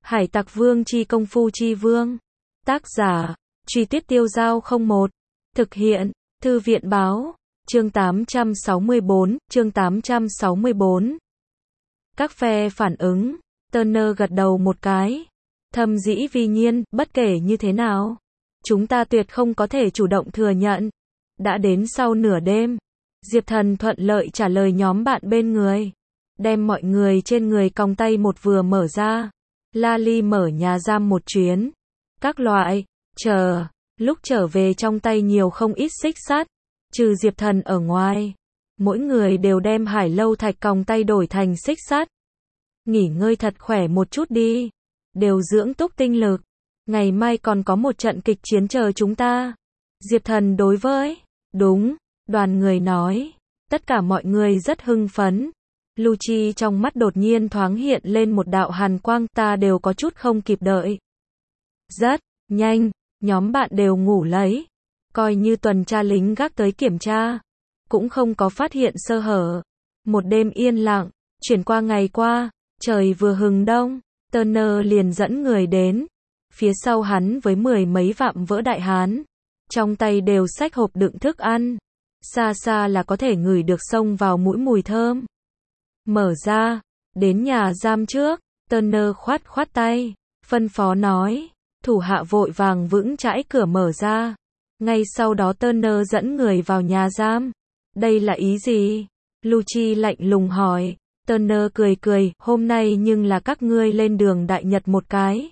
Hải Tặc Vương chi công phu chi vương. Tác giả, Truy Tuyết Tiêu Giao 01. Thực hiện, Thư viện báo. Chương 864, chương 864. Các phe phản ứng. Turner gật đầu một cái. Thầm dĩ vi nhiên, bất kể như thế nào, chúng ta tuyệt không có thể chủ động thừa nhận. Đã đến sau nửa đêm, Diệp Thần thuận lợi trả lời nhóm bạn bên người. Đem mọi người trên người còng tay một vừa mở ra. Lali mở nhà giam một chuyến. Các loại, lúc trở về trong tay nhiều không ít xích sắt. Trừ Diệp Thần ở ngoài, mỗi người đều đem hải lâu thạch còng tay đổi thành xích sắt. Nghỉ ngơi thật khỏe một chút đi. Đều dưỡng túc tinh lực. Ngày mai còn có một trận kịch chiến chờ chúng ta. Diệp Thần đối với, đúng, đoàn người nói. Tất cả mọi người rất hưng phấn. Lucci trong mắt đột nhiên thoáng hiện lên một đạo hàn quang, ta đều có chút không kịp đợi. Rất nhanh, nhóm bạn đều ngủ lấy. Coi như tuần tra lính gác tới kiểm tra, cũng không có phát hiện sơ hở. Một đêm yên lặng, chuyển qua ngày qua, trời vừa hừng đông, Turner liền dẫn người đến. Phía sau hắn với 10 mấy vạm vỡ đại hán, trong tay đều xách hộp đựng thức ăn. Xa xa là có thể ngửi được xông vào mũi mùi thơm. Mở ra, đến nhà giam trước, Turner khoát khoát tay, phân phó nói, thủ hạ vội vàng vững chãi cửa mở ra. Ngay sau đó Turner dẫn người vào nhà giam. Đây là ý gì? Lucci lạnh lùng hỏi. Turner cười cười, hôm nay nhưng là các ngươi lên đường đại nhật một cái.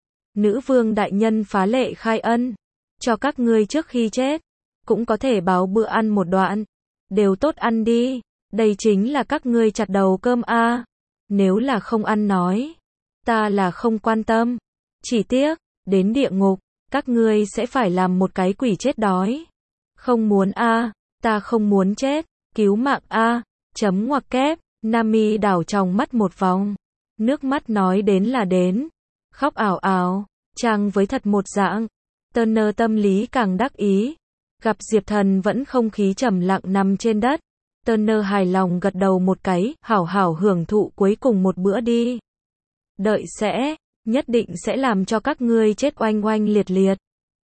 Nữ vương đại nhân phá lệ khai ân, cho các ngươi trước khi chết, cũng có thể báo bữa ăn một đoạn. Đều tốt ăn đi, đây chính là các ngươi chặt đầu cơm a. Nếu là không ăn nói, ta là không quan tâm. Chỉ tiếc, đến địa ngục, các ngươi sẽ phải làm một cái quỷ chết đói. Không muốn a, ta không muốn chết, cứu mạng a. Chấm ngoặc kép, Nami đảo trong mắt một vòng. Nước mắt nói đến là đến. Khóc ảo ảo, chàng với thật một dạng. Turner tâm lý càng đắc ý. Gặp Diệp Thần vẫn không khí trầm lặng nằm trên đất. Turner hài lòng gật đầu một cái, hảo hảo hưởng thụ cuối cùng một bữa đi. Đợi sẽ, nhất định sẽ làm cho các ngươi chết oanh oanh liệt liệt.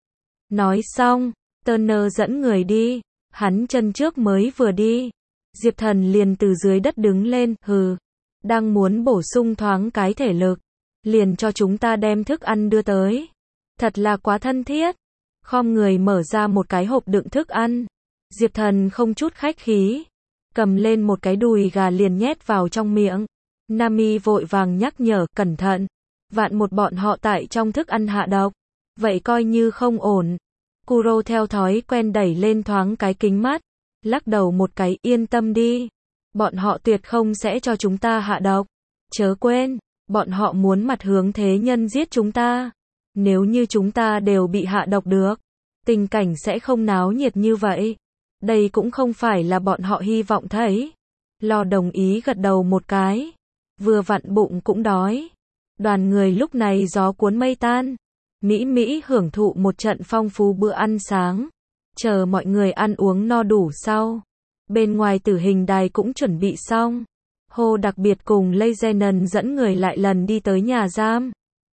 Nói xong, Turner dẫn người đi. Hắn chân trước mới vừa đi, Diệp Thần liền từ dưới đất đứng lên, hừ, đang muốn bổ sung thoáng cái thể lực, liền cho chúng ta đem thức ăn đưa tới. Thật là quá thân thiết. Khom người mở ra một cái hộp đựng thức ăn. Diệp Thần không chút khách khí, cầm lên một cái đùi gà liền nhét vào trong miệng. Nami vội vàng nhắc nhở, cẩn thận, vạn một bọn họ tại trong thức ăn hạ độc, vậy coi như không ổn. Kuro theo thói quen đẩy lên thoáng cái kính mắt, lắc đầu một cái, yên tâm đi, bọn họ tuyệt không sẽ cho chúng ta hạ độc. Chớ quên, bọn họ muốn mặt hướng thế nhân giết chúng ta. Nếu như chúng ta đều bị hạ độc được, tình cảnh sẽ không náo nhiệt như vậy. Đây cũng không phải là bọn họ hy vọng thấy. Lo đồng ý gật đầu một cái. Vừa vặn bụng cũng đói. Đoàn người lúc này gió cuốn mây tan. Mỹ hưởng thụ một trận phong phú bữa ăn sáng. Chờ mọi người ăn uống no đủ sau. Bên ngoài tử hình đài cũng chuẩn bị xong. Hồ đặc biệt cùng Lejenon dẫn người lại lần đi tới nhà giam.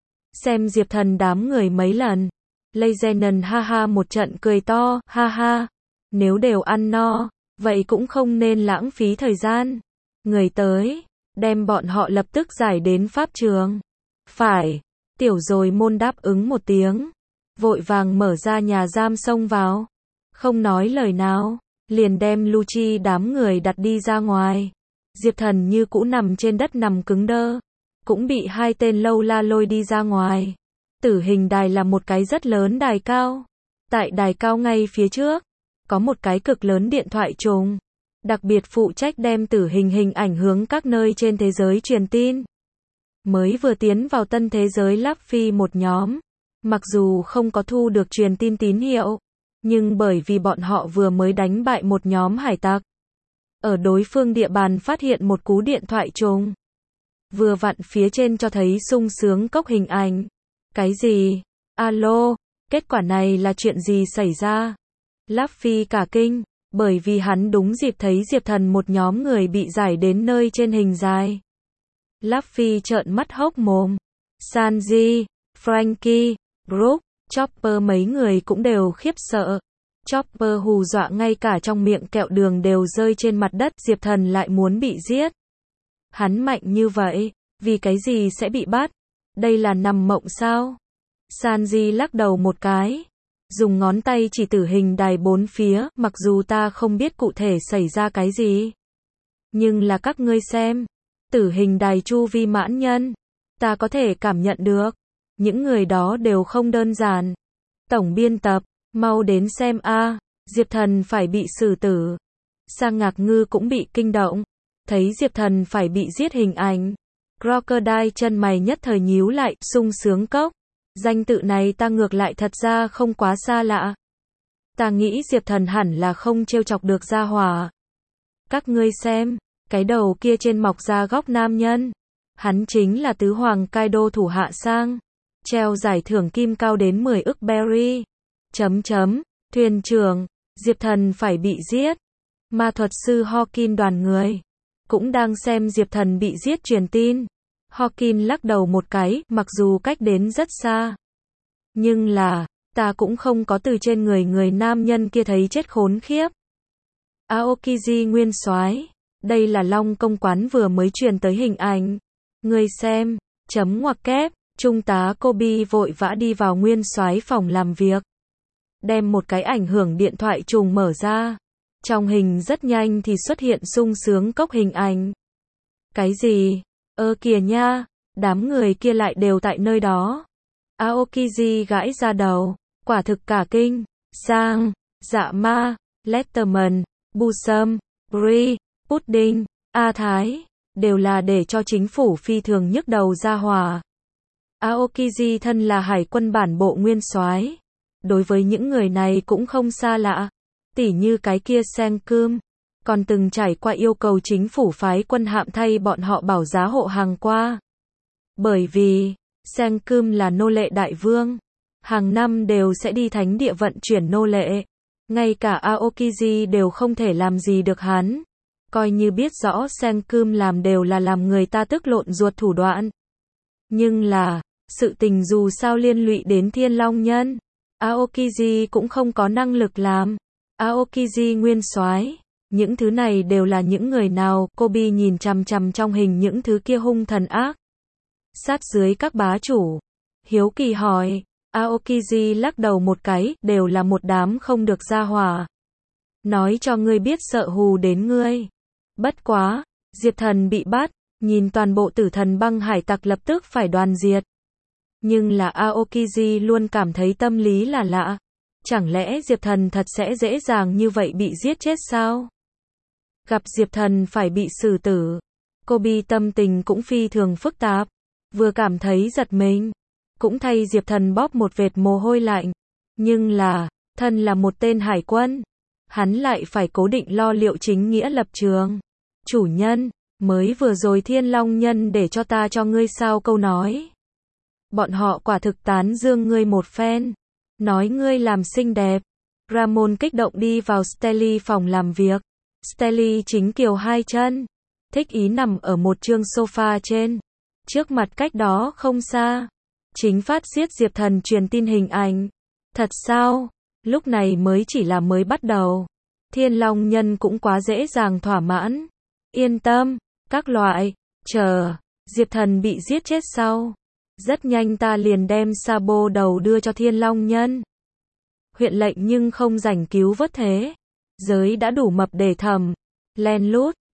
Xem Diệp Thần đám người mấy lần. Lejenon ha ha một trận cười to, ha ha. Nếu đều ăn no, vậy cũng không nên lãng phí thời gian. Người tới, đem bọn họ lập tức giải đến pháp trường. Phải, tiểu rồi môn đáp ứng một tiếng. Vội vàng mở ra nhà giam xông vào. Không nói lời nào, liền đem Lucci đám người đặt đi ra ngoài. Diệp Thần như cũ nằm trên đất nằm cứng đơ. Cũng bị hai tên lâu la lôi đi ra ngoài. Tử hình đài là một cái rất lớn đài cao. Tại đài cao ngay phía trước, có một cái cực lớn điện thoại trùng. Đặc biệt phụ trách đem tử hình hình ảnh hướng các nơi trên thế giới truyền tin. Mới vừa tiến vào tân thế giới Luffy một nhóm. Mặc dù không có thu được truyền tin tín hiệu, nhưng bởi vì bọn họ vừa mới đánh bại một nhóm hải tặc. Ở đối phương địa bàn phát hiện một cú điện thoại trùng. Vừa vặn phía trên cho thấy sung sướng cốc hình ảnh. Cái gì? Alo, kết quả này là chuyện gì xảy ra? Luffy cả kinh, bởi vì hắn đúng dịp thấy Diệp Thần một nhóm người bị giải đến nơi trên hình dài. Luffy trợn mắt hốc mồm. Sanji, Franky, Brook, Chopper mấy người cũng đều khiếp sợ. Chopper hù dọa ngay cả trong miệng kẹo đường đều rơi trên mặt đất, Diệp Thần lại muốn bị giết. Hắn mạnh như vậy, vì cái gì sẽ bị bắt? Đây là nằm mộng sao? Sanji lắc đầu một cái, dùng ngón tay chỉ tử hình đài bốn phía, mặc dù ta không biết cụ thể xảy ra cái gì. Nhưng là các ngươi xem, tử hình đài chu vi mãn nhân, ta có thể cảm nhận được, những người đó đều không đơn giản. Tổng biên tập, mau đến xem a, Diệp Thần phải bị xử tử. Sang Ngạc Ngư cũng bị kinh động, thấy Diệp Thần phải bị giết hình ảnh. Crocodile chân mày nhất thời nhíu lại, sung sướng cốc. Danh tự này ta ngược lại thật ra không quá xa lạ. Ta nghĩ Diệp Thần hẳn là không trêu chọc được gia hỏa. Các ngươi xem, cái đầu kia trên mọc ra góc nam nhân. Hắn chính là tứ hoàng Kaido thủ hạ Sang. Treo giải thưởng kim cao đến 10 ức berry. Thuyền trưởng, Diệp Thần phải bị giết. Ma thuật sư Hawkin đoàn người cũng đang xem Diệp Thần bị giết truyền tin. Hawkin lắc đầu một cái, mặc dù cách đến rất xa. Nhưng là, ta cũng không có từ trên người nam nhân kia thấy chết khốn khiếp. Aokiji nguyên soái, đây là Long công quán vừa mới truyền tới hình ảnh. Ngươi xem, ngoặc kép, Trung tá Kobe vội vã đi vào nguyên soái phòng làm việc. Đem một cái ảnh hưởng điện thoại trùng mở ra. Trong hình rất nhanh thì xuất hiện sung sướng cốc hình ảnh. Cái gì? Kìa nha, đám người kia lại đều tại nơi đó. Aokiji gãi ra đầu, quả thực cả kinh. Sang, Dạ Ma, Letterman, Busum, Brie, Pudding, A Thái, đều là để cho chính phủ phi thường nhức đầu ra hỏa. Aokiji thân là hải quân bản bộ nguyên soái, đối với những người này cũng không xa lạ. Tỉ như cái kia Senkum, còn từng trải qua yêu cầu chính phủ phái quân hạm thay bọn họ bảo giá hộ hàng qua. Bởi vì, Senkum là nô lệ đại vương, hàng năm đều sẽ đi thánh địa vận chuyển nô lệ. Ngay cả Aokiji đều không thể làm gì được hắn. Coi như biết rõ Senkum làm đều là làm người ta tức lộn ruột thủ đoạn. Nhưng là, sự tình dù sao liên lụy đến Thiên Long Nhân, Aokiji cũng không có năng lực làm. Aokiji nguyên soái, những thứ này đều là những người nào? Kobe nhìn chằm chằm trong hình những thứ kia hung thần ác. Sát dưới các bá chủ. Hiếu kỳ hỏi, Aokiji lắc đầu một cái, đều là một đám không được gia hỏa. Nói cho ngươi biết sợ hù đến ngươi. Bất quá, Diệp Thần bị bắt, nhìn toàn bộ tử thần băng hải tặc lập tức phải đoàn diệt. Nhưng là Aokiji luôn cảm thấy tâm lý là lạ. Chẳng lẽ Diệp Thần thật sẽ dễ dàng như vậy bị giết chết sao? Gặp Diệp Thần phải bị xử tử, Kobe tâm tình cũng phi thường phức tạp. Vừa cảm thấy giật mình, cũng thay Diệp Thần bóp một vệt mồ hôi lạnh. Nhưng là, thân là một tên hải quân, hắn lại phải cố định lo liệu chính nghĩa lập trường. Chủ nhân, mới vừa rồi Thiên Long Nhân để cho ta cho ngươi sao câu nói. Bọn họ quả thực tán dương ngươi một phen. Nói ngươi làm xinh đẹp. Ramon kích động đi vào Stelly phòng làm việc. Stelly chính kiều hai chân, thích ý nằm ở một chương sofa trên. Trước mặt cách đó không xa, chính phát giết Diệp Thần truyền tin hình ảnh. Thật sao? Lúc này mới chỉ là mới bắt đầu. Thiên Long Nhân cũng quá dễ dàng thỏa mãn. Yên tâm, các loại, chờ, Diệp Thần bị giết chết sau. Rất nhanh ta liền đem Sabo đầu đưa cho Thiên Long Nhân. Huyện lệnh nhưng không rảnh cứu vớt thế. Giới đã đủ mập để thầm. Len lút,